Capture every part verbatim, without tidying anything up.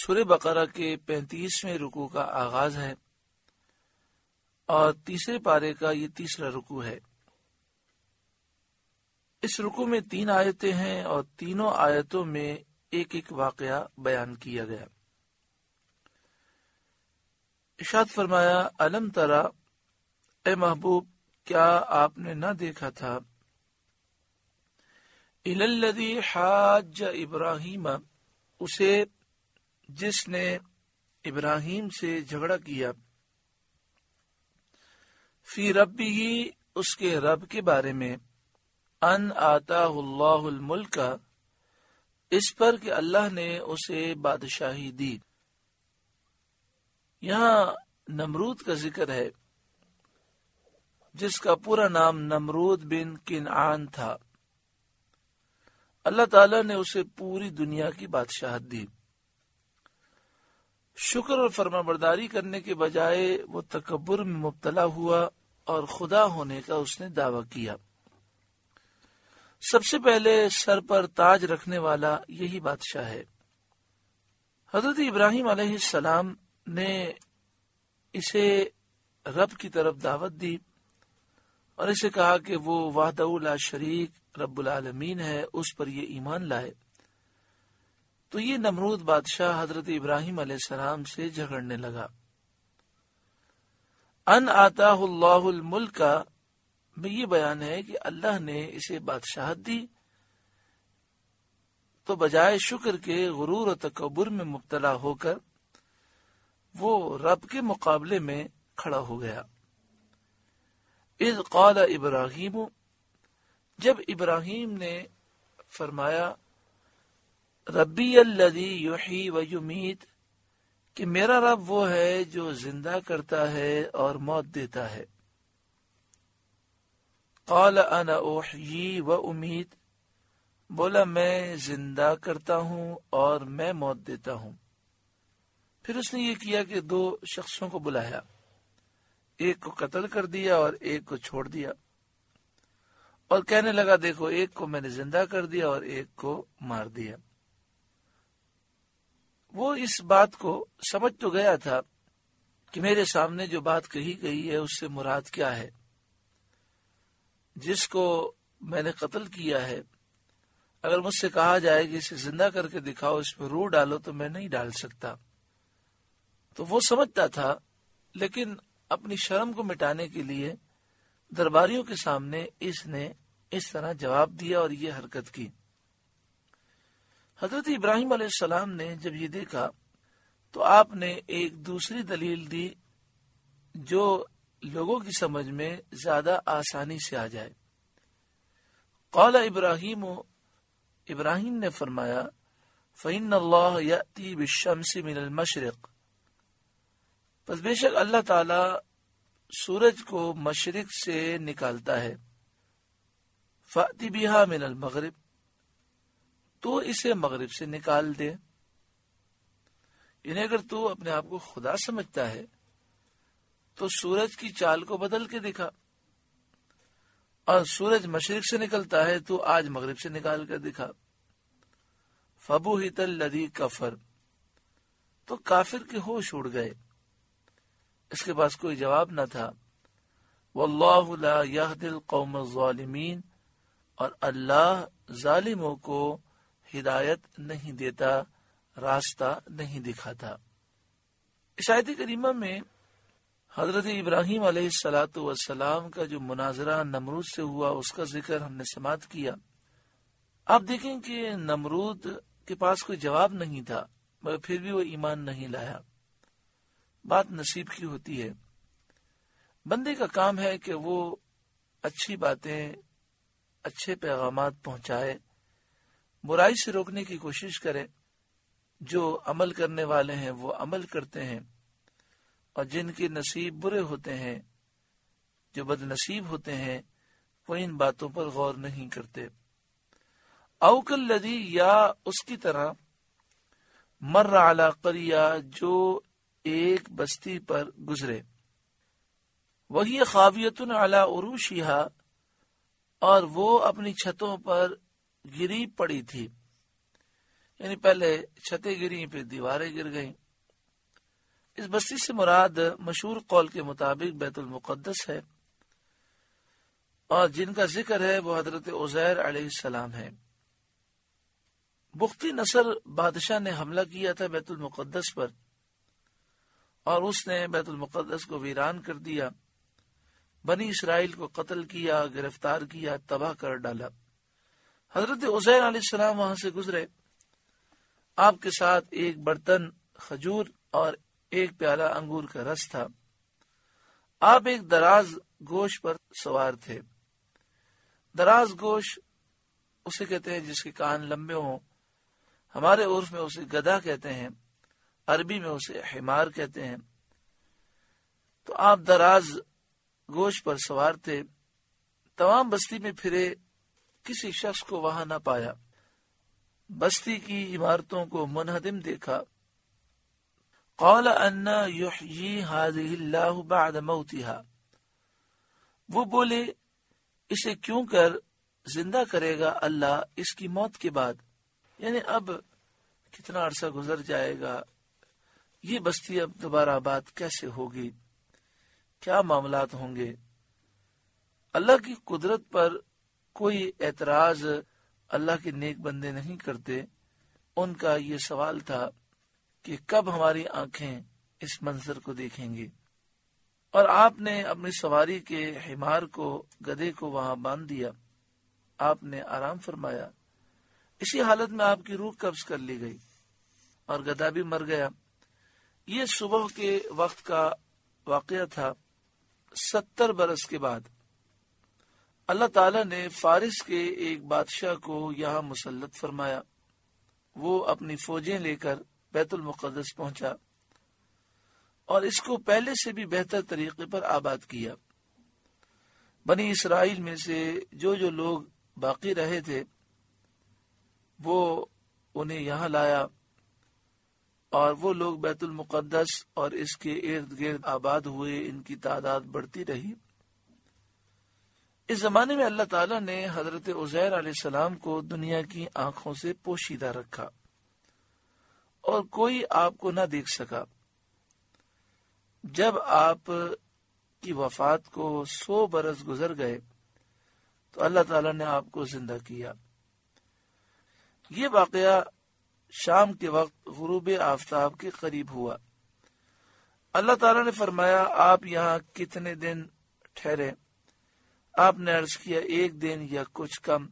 سورہ بقرہ کے پینتیسویں رکوع کا آغاز ہے اور تیسرے پارے کا یہ تیسرا رکوع ہے۔ اس رکوع میں تین آیتیں ہیں اور تینوں آیتوں میں ایک ایک واقعہ بیان کیا گیا۔ ارشاد فرمایا، الم ترا، اے محبوب کیا آپ نے نہ دیکھا تھا، الی الذی حاج ابراہیم، اسے جس نے ابراہیم سے جھگڑا کیا، فی ربہ، اس کے رب کے بارے میں، ان آتاہ اللہ الملک، اس پر کہ اللہ نے اسے بادشاہی دی۔ یہاں نمرود کا ذکر ہے جس کا پورا نام نمرود بن کنعان تھا۔ اللہ تعالیٰ نے اسے پوری دنیا کی بادشاہت دی۔ شکر اور فرما برداری کرنے کے بجائے وہ تکبر میں مبتلا ہوا اور خدا ہونے کا اس نے دعویٰ کیا۔ سب سے پہلے سر پر تاج رکھنے والا یہی بادشاہ ہے۔ حضرت ابراہیم علیہ السلام نے اسے رب کی طرف دعوت دی اور اسے کہا کہ وہ وحدہ لا شریک رب العالمین ہے، اس پر یہ ایمان لائے۔ تو یہ نمرود بادشاہ حضرت ابراہیم علیہ السلام سے جھگڑنے لگا۔ ان آتاہ اللہ الملک میں یہ بیان ہے کہ اللہ نے اسے بادشاہت دی، تو بجائے شکر کے غرور و تکبر میں مبتلا ہو کر وہ رب کے مقابلے میں کھڑا ہو گیا۔ اذ قال ابراہیم، جب ابراہیم نے فرمایا، ربی الذی یحیی و یمیت، کہ میرا رب وہ ہے جو زندہ کرتا ہے اور موت دیتا ہے۔ قال انا احیی و امیت، بولا میں زندہ کرتا ہوں اور میں موت دیتا ہوں۔ پھر اس نے یہ کیا کہ دو شخصوں کو بلایا، ایک کو قتل کر دیا اور ایک کو چھوڑ دیا، اور کہنے لگا دیکھو ایک کو میں نے زندہ کر دیا اور ایک کو مار دیا۔ وہ اس بات کو سمجھ تو گیا تھا کہ میرے سامنے جو بات کہی گئی ہے اس سے مراد کیا ہے۔ جس کو میں نے قتل کیا ہے اگر مجھ سے کہا جائے کہ اسے زندہ کر کے دکھاؤ، اس پہ روح ڈالو، تو میں نہیں ڈال سکتا۔ تو وہ سمجھتا تھا، لیکن اپنی شرم کو مٹانے کے لیے درباریوں کے سامنے اس نے اس طرح جواب دیا اور یہ حرکت کی۔ حضرت ابراہیم علیہ السلام نے جب یہ دیکھا تو آپ نے ایک دوسری دلیل دی جو لوگوں کی سمجھ میں زیادہ آسانی سے آ جائے۔ قال ابراہیم، ابراہیم نے فرمایا، فإن اللہ یأتی بالشمس من المشرق، پس بے شک اللہ تعالی سورج کو مشرق سے نکالتا ہے، فأتی بہا من المغرب، تو اسے مغرب سے نکال دے۔ یعنی اگر تو اپنے آپ کو خدا سمجھتا ہے تو سورج کی چال کو بدل کے دکھا، اور سورج مشرق سے نکلتا ہے تو آج مغرب سے نکال کر دکھا۔ فبہت الذی کفر، تو کافر کے ہوش اڑ گئے، اس کے پاس کوئی جواب نہ تھا۔ واللہ لا یہدی القوم الظالمین، اور اللہ ظالموں کو ہدایت نہیں دیتا، راستہ نہیں دکھاتا۔ اس آیت کریمہ میں حضرت ابراہیم علیہ الصلاۃ والسلام کا جو مناظرہ نمرود سے ہوا اس کا ذکر ہم نے سماعت کیا۔ آپ دیکھیں کہ نمرود کے پاس کوئی جواب نہیں تھا، مگر پھر بھی وہ ایمان نہیں لایا۔ بات نصیب کی ہوتی ہے۔ بندے کا کام ہے کہ وہ اچھی باتیں، اچھے پیغامات پہنچائے، برائی سے روکنے کی کوشش کرے۔ جو عمل کرنے والے ہیں وہ عمل کرتے ہیں، اور جن کے نصیب برے ہوتے ہیں، جو بد نصیب ہوتے ہیں، وہ ان باتوں پر غور نہیں کرتے۔ او کالذی، یا اس کی طرح، مر علی قریہ، جو ایک بستی پر گزرے، وہی خاویۃ علی عروشہا، اور وہ اپنی چھتوں پر گری پڑی تھی۔ یعنی پہلے چھتیں گری پھر دیواریں گر گئیں۔ اس بستی سے مراد مشہور قول کے مطابق بیت المقدس ہے، اور جن کا ذکر ہے وہ حضرت عزیر علیہ السلام ہے۔ بختی نصر بادشاہ نے حملہ کیا تھا بیت المقدس پر، اور اس نے بیت المقدس کو ویران کر دیا، بنی اسرائیل کو قتل کیا، گرفتار کیا، تباہ کر ڈالا۔ حضرت عزیر علیہ السلام وہاں سے گزرے، آپ کے ساتھ ایک برتن کھجور اور ایک پیالہ انگور کا رس تھا۔ آپ ایک دراز گوش پر سوار تھے۔ دراز گوش اسے کہتے ہیں جس کے کان لمبے ہوں، ہمارے عرف میں اسے گدھا کہتے ہیں، عربی میں اسے حمار کہتے ہیں۔ تو آپ دراز گوش پر سوار تھے، تمام بستی میں پھرے، کسی شخص کو وہاں نہ پایا، بستی کی عمارتوں کو منہدم دیکھا۔ قال ان یحیی هذه اللہ بعد موتها، وہ بولے اسے کیوں کر زندہ کرے گا اللہ اس کی موت کے بعد، یعنی اب کتنا عرصہ گزر جائے گا، یہ بستی اب دوبارہ آباد کیسے ہوگی، کیا معاملات ہوں گے۔ اللہ کی قدرت پر کوئی اعتراض اللہ کے نیک بندے نہیں کرتے۔ ان کا یہ سوال تھا کہ کب ہماری آنکھیں اس منظر کو دیکھیں گی، اور آپ نے اپنی سواری کے حمار کو، گدھے کو وہاں باندھ دیا، آپ نے آرام فرمایا۔ اسی حالت میں آپ کی روح قبض کر لی گئی اور گدھا بھی مر گیا۔ یہ صبح کے وقت کا واقعہ تھا۔ ستر برس کے بعد اللہ تعالیٰ نے فارس کے ایک بادشاہ کو یہاں مسلط فرمایا۔ وہ اپنی فوجیں لے کر بیت المقدس پہنچا اور اس کو پہلے سے بھی بہتر طریقے پر آباد کیا۔ بنی اسرائیل میں سے جو جو لوگ باقی رہے تھے وہ انہیں یہاں لایا، اور وہ لوگ بیت المقدس اور اس کے ارد گرد آباد ہوئے، ان کی تعداد بڑھتی رہی۔ اس زمانے میں اللہ تعالیٰ نے حضرت عزیر علیہ السلام کو دنیا کی آنکھوں سے پوشیدہ رکھا اور کوئی آپ کو نہ دیکھ سکا۔ جب آپ کی وفات کو سو برس گزر گئے تو اللہ تعالیٰ نے آپ کو زندہ کیا۔ یہ واقعہ شام کے وقت غروب آفتاب کے قریب ہوا۔ اللہ تعالیٰ نے فرمایا آپ یہاں کتنے دن ٹھہرے؟ آپ نے عرض کیا ایک دن یا کچھ کم،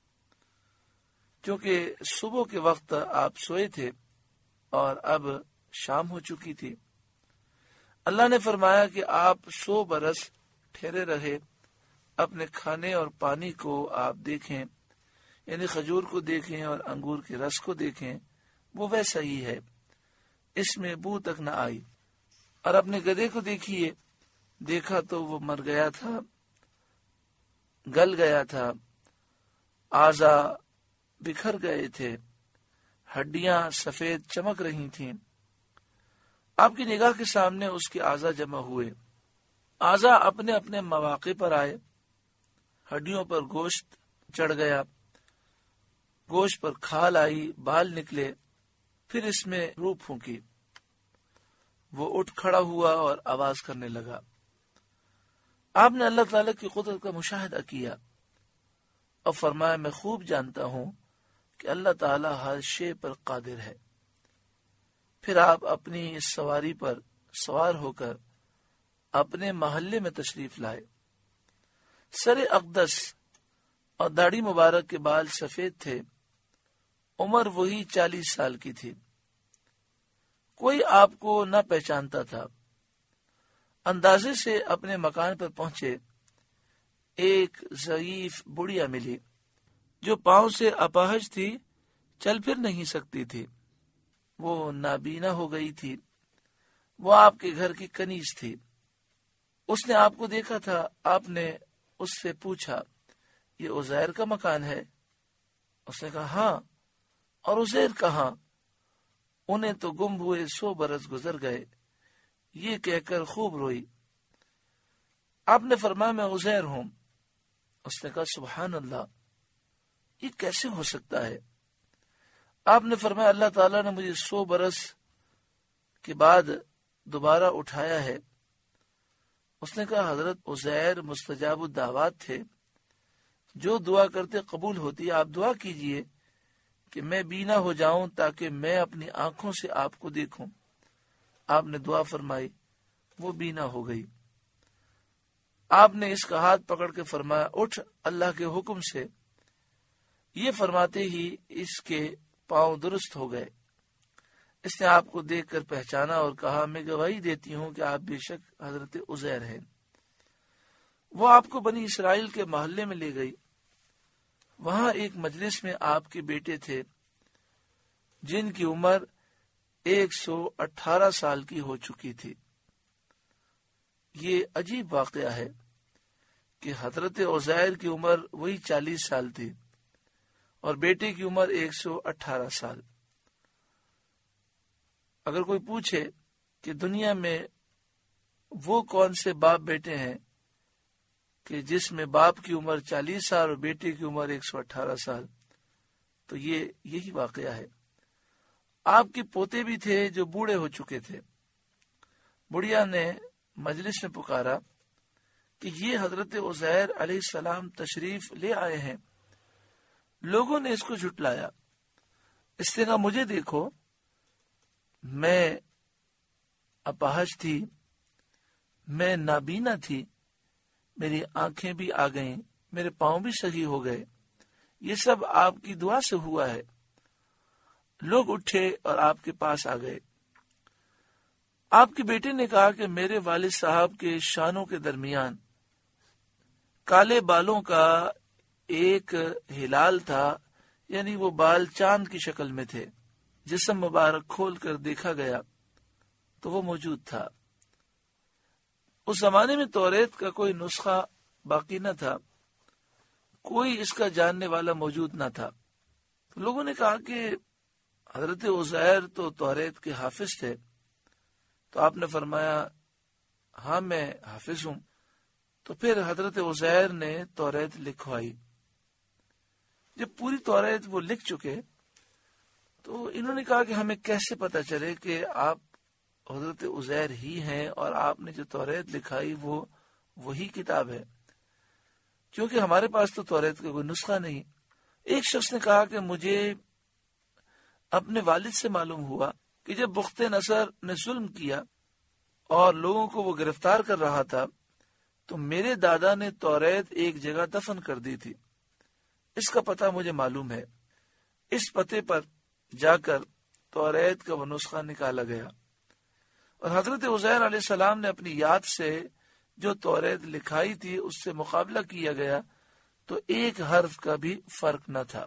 کیونکہ صبح کے وقت آپ سوئے تھے اور اب شام ہو چکی تھی۔ اللہ نے فرمایا کہ آپ سو برس ٹھہرے رہے، اپنے کھانے اور پانی کو آپ دیکھیں، یعنی کھجور کو دیکھیں اور انگور کے رس کو دیکھیں، وہ ویسا ہی ہے، اس میں بو تک نہ آئی۔ اور اپنے گدھے کو دیکھیے، دیکھا تو وہ مر گیا تھا، گل گیا تھا، اعضا بکھر گئے تھے، ہڈیاں سفید چمک رہی تھیں۔ آپ کی نگاہ کے سامنے اس کے اعضا جمع ہوئے، اعضا اپنے اپنے مواقع پر آئے، ہڈیوں پر گوشت چڑھ گیا، گوشت پر کھال آئی، بال نکلے، پھر اس میں روح پھونکی، وہ اٹھ کھڑا ہوا اور آواز کرنے لگا۔ آپ نے اللہ تعالیٰ کی قدرت کا مشاہدہ کیا اور فرمایا میں خوب جانتا ہوں کہ اللہ تعالیٰ ہر شے پر قادر ہے۔ پھر آپ اپنی اس سواری پر سوار ہو کر اپنے محلے میں تشریف لائے۔ سر اقدس اور داڑھی مبارک کے بال سفید تھے، عمر وہی چالیس سال کی تھی۔ کوئی آپ کو نہ پہچانتا تھا۔ اندازے سے اپنے مکان پر پہنچے، ایک ضعیف بڑھیا ملی جو پاؤں سے اپاہج تھی، چل پھر نہیں سکتی تھی، وہ نابینا ہو گئی تھی، وہ آپ کے گھر کی کنیز تھی۔ اس نے آپ کو دیکھا تھا، آپ نے اس سے پوچھا یہ عزیر کا مکان ہے؟ اس نے کہا ہاں۔ اور عزیر کہاں؟ انہیں تو گم ہوئے سو برس گزر گئے، یہ کہہ کر خوب روئی۔ آپ نے فرمایا میں عزیر ہوں۔ اس نے کہا سبحان اللہ، یہ کیسے ہو سکتا ہے؟ آپ نے فرمایا اللہ تعالیٰ نے مجھے سو برس کے بعد دوبارہ اٹھایا ہے۔ اس نے کہا حضرت عزیر مستجاب الدعوات تھے، جو دعا کرتے قبول ہوتی ہے، آپ دعا کیجئے کہ میں بینا ہو جاؤں تاکہ میں اپنی آنکھوں سے آپ کو دیکھوں۔ آپ نے دعا فرمائی، وہ بینا ہو گئی۔ آپ نے اس کا ہاتھ پکڑ کے فرمایا اٹھ اللہ کے حکم سے۔ یہ فرماتے ہی اس کے پاؤں درست ہو گئے۔ اس نے آپ کو دیکھ کر پہچانا اور کہا میں گواہی دیتی ہوں کہ آپ بے شک حضرت عزیر ہیں۔ وہ آپ کو بنی اسرائیل کے محلے میں لے گئی۔ وہاں ایک مجلس میں آپ کے بیٹے تھے جن کی عمر ایک سو اٹھارہ سال کی ہو چکی تھی۔ یہ عجیب واقعہ ہے کہ حضرت عزیر کی عمر وہی چالیس سال تھی اور بیٹے کی عمر ایک سو اٹھارہ سال۔ اگر کوئی پوچھے کہ دنیا میں وہ کون سے باپ بیٹے ہیں کہ جس میں باپ کی عمر چالیس سال اور بیٹے کی عمر ایک سو اٹھارہ سال، تو یہ یہی واقعہ ہے۔ آپ کے پوتے بھی تھے جو بوڑھے ہو چکے تھے۔ بڑھیا نے مجلس میں پکارا کہ یہ حضرت عزیر علیہ السلام تشریف لے آئے ہیں۔ لوگوں نے اس کو جھٹلایا۔ اس نے کہا مجھے دیکھو، میں اپاہج تھی، میں نابینا تھی، میری آنکھیں بھی آ گئیں، میرے پاؤں بھی صحیح ہو گئے، یہ سب آپ کی دعا سے ہوا ہے۔ لوگ اٹھے اور آپ کے پاس آ گئے۔ آپ کے بیٹے نے کہا کہ میرے والد صاحب کے شانوں کے درمیان کالے بالوں کا ایک ہلال تھا، یعنی وہ بال چاند کی شکل میں تھے۔ جسم مبارک کھول کر دیکھا گیا تو وہ موجود تھا۔ اس زمانے میں توریت کا کوئی نسخہ باقی نہ تھا، کوئی اس کا جاننے والا موجود نہ تھا۔ لوگوں نے کہا کہ حضرت عزیر تو توریت کے حافظ تھے۔ تو آپ نے فرمایا ہاں میں حافظ ہوں۔ تو پھر حضرت عزیر نے توریت لکھوائی۔ جب پوری توریت وہ لکھ چکے تو انہوں نے کہا کہ ہمیں کیسے پتہ چلے کہ آپ حضرت عزیر ہی ہیں اور آپ نے جو توریت لکھائی وہ وہی کتاب ہے، کیونکہ ہمارے پاس تو توریت کا کوئی نسخہ نہیں۔ ایک شخص نے کہا کہ مجھے اپنے والد سے معلوم ہوا کہ جب بخت نصر نے ظلم کیا اور لوگوں کو وہ گرفتار کر رہا تھا تو میرے دادا نے توریت ایک جگہ دفن کر دی تھی۔ اس کا پتہ مجھے معلوم ہے۔ اس پتے پر جا کر توریت کا وہ نسخہ نکالا گیا اور حضرت عزیر علیہ السلام نے اپنی یاد سے جو توریت لکھائی تھی اس سے مقابلہ کیا گیا تو ایک حرف کا بھی فرق نہ تھا۔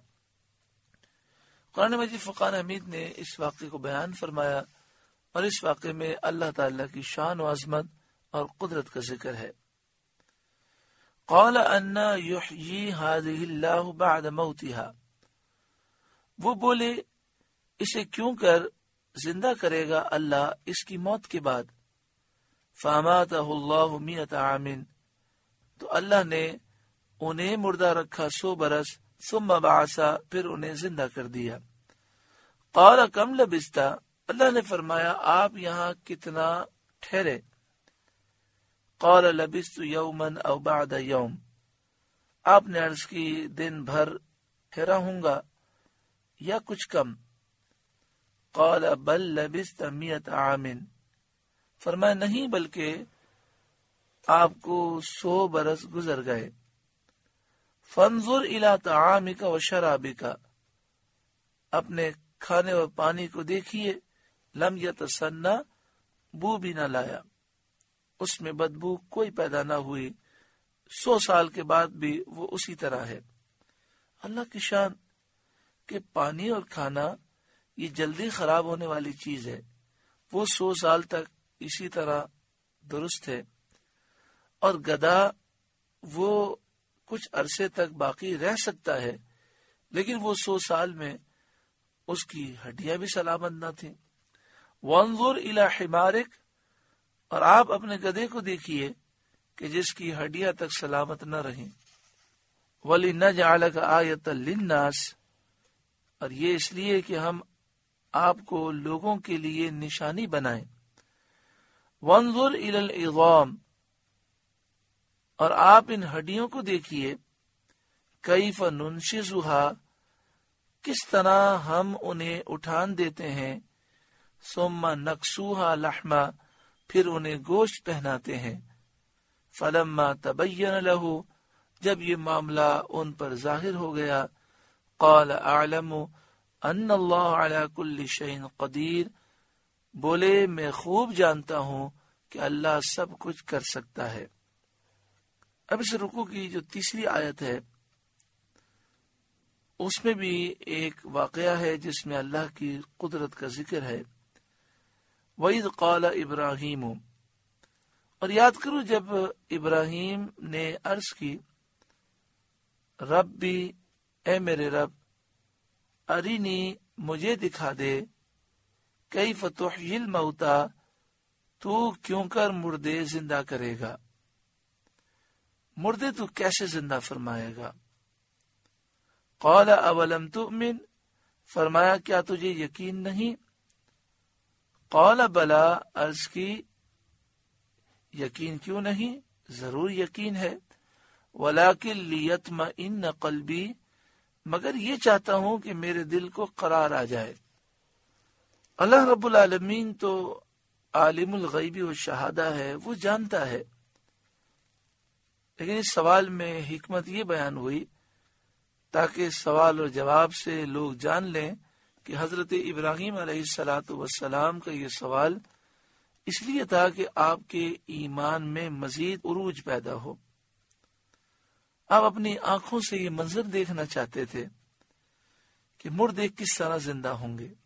قرآن مجید فرقان حمید نے اس واقعے کو بیان فرمایا اور اس واقعے میں اللہ تعالیٰ کی شان و عظمت اور قدرت کا ذکر ہے۔ قال انا یحیی هذه اللہ بعد موتها، وہ بولے اسے کیوں کر زندہ کرے گا اللہ اس کی موت کے بعد۔ فاماتہ اللہ مئۃ عام، تو اللہ نے انہیں مردہ رکھا سو برس، ثم بعثا، پھر انہیں زندہ کر دیا۔ قال کم لبثت، اللہ نے فرمایا آپ یہاں کتنا ٹھہرے؟ قال لبثت یوما او بعد یوم، آپ نے عرض کی دن بھر ٹھہرا ہوں گا یا کچھ کم۔ قال بل لبثت مئۃ عام، فرمایا نہیں بلکہ آپ کو سو برس گزر گئے۔ فانظر الی طعامک و شرابک، اپنے کھانے اور پانی کو دیکھیے، لم یتسنہ، بو بھی نہ لایا، اس میں بدبو کوئی پیدا نہ ہوئی، سو سال کے بعد بھی وہ اسی طرح ہے۔ اللہ کی شان کہ پانی اور کھانا یہ جلدی خراب ہونے والی چیز ہے، وہ سو سال تک اسی طرح درست ہے، اور گدھا وہ کچھ عرصے تک باقی رہ سکتا ہے لیکن وہ سو سال میں اس کی ہڈیاں بھی سلامت نہ تھیں۔ وانظر الی حمارک، اور آپ اپنے گدھے کو دیکھیے کہ جس کی ہڈیاں تک سلامت نہ رہیں۔ وَلِنَجْعَلَكَ آیَةً لِلنَّاسِ، اور یہ اس لیے کہ ہم آپ کو لوگوں کے لیے نشانی بنائیں۔ وانظر الی العظام، اور آپ ان ہڈیوں کو دیکھیے، کیف ننشزھا، کس طرح ہم انہیں اٹھان دیتے ہیں، ثم نکسوھا لحما، پھر انہیں گوشت پہناتے ہیں۔ فلما تبین لہ، جب یہ معاملہ ان پر ظاہر ہو گیا، قال اعلم ان اللہ علی کل شیء قدیر، بولے میں خوب جانتا ہوں کہ اللہ سب کچھ کر سکتا ہے۔ اب اس رکوع کی جو تیسری آیت ہے اس میں بھی ایک واقعہ ہے جس میں اللہ کی قدرت کا ذکر ہے۔ وَإِذْ قَالَ إِبْرَاهِيمُ، اور یاد کرو جب ابراہیم نے عرض کی، ربی، اے میرے رب، ارینی، مجھے دکھا دے، کیف تحیی الموتیٰ، تو کیوں کر مردے زندہ کرے گا، مردے تو کیسے زندہ فرمائے گا۔ قال اولم تؤمن، فرمایا کیا تجھے یقین نہیں۔ قال بلا، عرض کی یقین کیوں نہیں، ضرور یقین ہے۔ ولکن لیطمئن قلبی، مگر یہ چاہتا ہوں کہ میرے دل کو قرار آ جائے۔ اللہ رب العالمین تو عالم الغیب والشہادہ ہے، وہ جانتا ہے، لیکن اس سوال میں حکمت یہ بیان ہوئی تاکہ سوال اور جواب سے لوگ جان لیں کہ حضرت ابراہیم علیہ الصلاۃ والسلام کا یہ سوال اس لیے تھا کہ آپ کے ایمان میں مزید عروج پیدا ہو۔ آپ اپنی آنکھوں سے یہ منظر دیکھنا چاہتے تھے کہ مردے کس طرح زندہ ہوں گے۔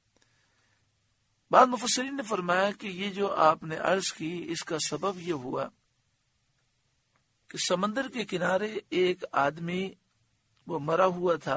بعض مفسرین نے فرمایا کہ یہ جو آپ نے عرض کی، اس کا سبب یہ ہوا کہ سمندر کے کنارے ایک آدمی وہ مرا ہوا تھا۔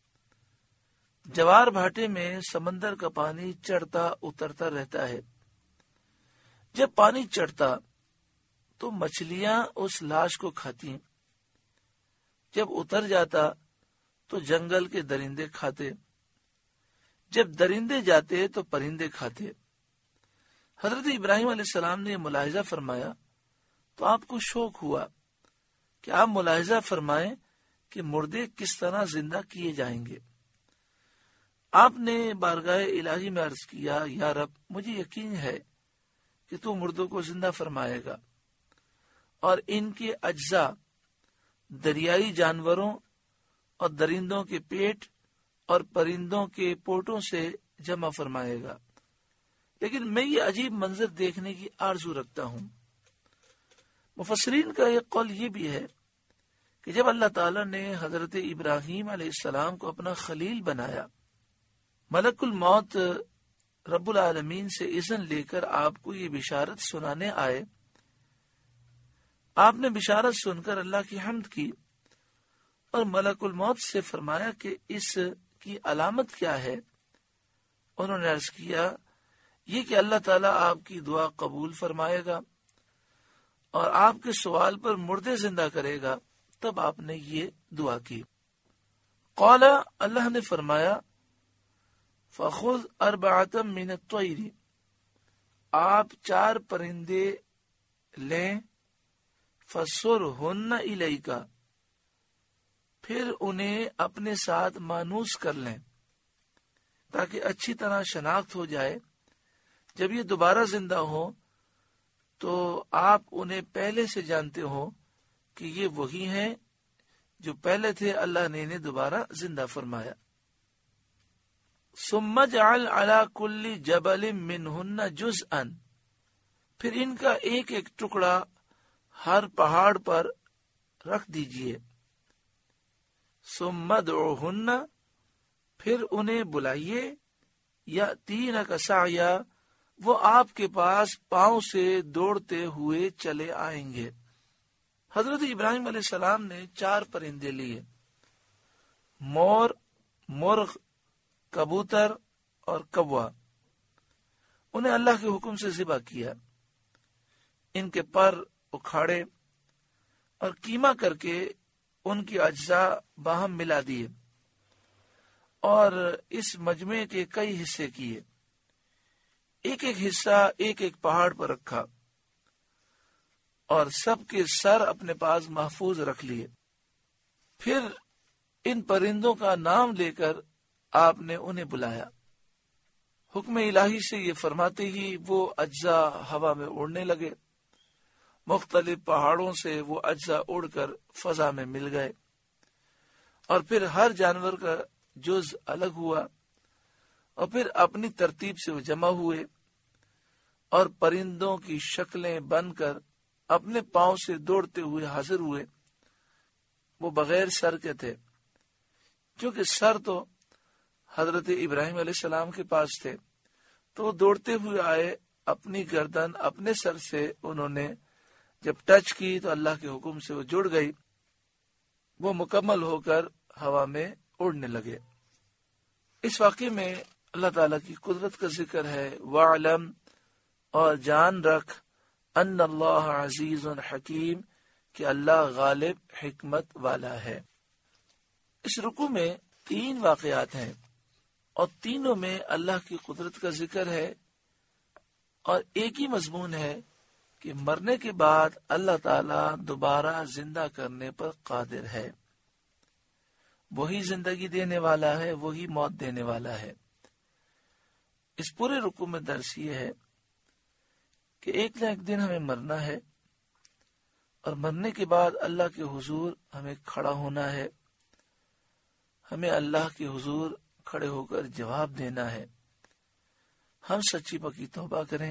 جوار بھاٹے میں سمندر کا پانی چڑھتا اترتا رہتا ہے۔ جب پانی چڑھتا تو مچھلیاں اس لاش کو کھاتی، جب اتر جاتا تو جنگل کے درندے کھاتے، جب درندے جاتے تو پرندے کھاتے۔ حضرت ابراہیم علیہ السلام نے یہ ملاحظہ فرمایا تو آپ کو شوق ہوا کہ آپ ملاحظہ فرمائیں کہ مردے کس طرح زندہ کیے جائیں گے۔ آپ نے بارگاہ الہی میں عرض کیا، یا رب، مجھے یقین ہے کہ تو مردوں کو زندہ فرمائے گا اور ان کے اجزاء دریائی جانوروں اور درندوں کے پیٹ اور پرندوں کے پوٹوں سے جمع فرمائے گا، لیکن میں یہ عجیب منظر دیکھنے کی آرزو رکھتا ہوں۔ مفسرین کا ایک قول یہ بھی ہے کہ جب اللہ تعالیٰ نے حضرت ابراہیم علیہ السلام کو اپنا خلیل بنایا، ملک الموت رب العالمین سے اذن لے کر آپ کو یہ بشارت سنانے آئے، آپ نے بشارت سن کر اللہ کی حمد کی اور ملک الموت سے فرمایا کہ اس کی علامت کیا ہے۔ انہوں نے عرض کیا، یہ کہ اللہ تعالیٰ آپ کی دعا قبول فرمائے گا اور آپ کے سوال پر مردے زندہ کرے گا۔ تب آپ نے یہ دعا کی۔ قال، اللہ نے فرمایا، فخذ اربعۃ من الطیر، آپ چار پرندے لیں، فصرہن الیک، پھر انہیں اپنے ساتھ مانوس کر لیں تاکہ اچھی طرح شناخت ہو جائے۔ جب یہ دوبارہ زندہ ہو تو آپ انہیں پہلے سے جانتے ہو کہ یہ وہی ہیں جو پہلے تھے، اللہ نے انہیں دوبارہ زندہ فرمایا۔ ثم اجعل علی کل جبل منہن جزءا، پھر ان کا ایک ایک ٹکڑا ہر پہاڑ پر رکھ دیجئے۔ ثم ادعوہن، پھر انہیں بلائیے، یأتینک سعیا، وہ آپ کے پاس پاؤں سے دوڑتے ہوئے چلے آئیں گے۔ حضرت ابراہیم علیہ السلام نے چار پرندے لیے، مور، مرغ، کبوتر اور کوا۔ انہیں اللہ کے حکم سے ذبح کیا، ان کے پر اکھاڑے اور کیما کر کے ان کی اجزاء باہم ملا دیے اور اس مجمع کے کئی حصے کیے، ایک ایک حصہ ایک ایک پہاڑ پر رکھا اور سب کے سر اپنے پاس محفوظ رکھ لیے۔ پھر ان پرندوں کا نام لے کر آپ نے انہیں بلایا۔ حکم الہی سے یہ فرماتے ہی وہ اجزا ہوا میں اڑنے لگے، مختلف پہاڑوں سے وہ اجزا اڑ کر فضا میں مل گئے، اور پھر ہر جانور کا جز الگ ہوا، اور پھر اپنی ترتیب سے وہ جمع ہوئے اور پرندوں کی شکلیں بن کر اپنے پاؤں سے دوڑتے ہوئے حاضر ہوئے۔ وہ بغیر سر کے تھے، کیونکہ سر تو حضرت ابراہیم علیہ السلام کے پاس تھے، تو وہ دوڑتے ہوئے آئے، اپنی گردن اپنے سر سے انہوں نے جب ٹچ کی تو اللہ کے حکم سے وہ جڑ گئی، وہ مکمل ہو کر ہوا میں اڑنے لگے۔ اس واقعے میں اللہ تعالیٰ کی قدرت کا ذکر ہے۔ وَعْلَمْ، اور جان رکھ، ان اللہ عزیز حکیم، کہ اللہ غالب حکمت والا ہے۔ اس رکوع میں تین واقعات ہیں اور تینوں میں اللہ کی قدرت کا ذکر ہے، اور ایک ہی مضمون ہے کہ مرنے کے بعد اللہ تعالیٰ دوبارہ زندہ کرنے پر قادر ہے، وہی زندگی دینے والا ہے، وہی موت دینے والا ہے۔ اس پورے رکوع میں درس یہ ہے کہ ایک نہ ایک دن ہمیں مرنا ہے، اور مرنے کے بعد اللہ کے حضور ہمیں کھڑا ہونا ہے، ہمیں اللہ کے حضور کھڑے ہو کر جواب دینا ہے۔ ہم سچی پکی توبہ کریں،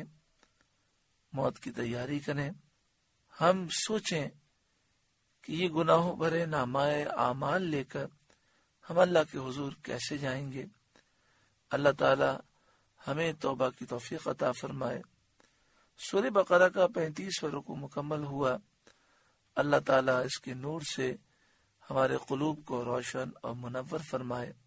موت کی تیاری کریں، ہم سوچیں کہ یہ گناہوں بھرے نامۂ اعمال لے کر ہم اللہ کے حضور کیسے جائیں گے۔ اللہ تعالی ہمیں توبہ کی توفیق عطا فرمائے۔ سورہ بقرہ کا پینتیسواں رکوع مکمل ہوا۔ اللہ تعالیٰ اس کے نور سے ہمارے قلوب کو روشن اور منور فرمائے۔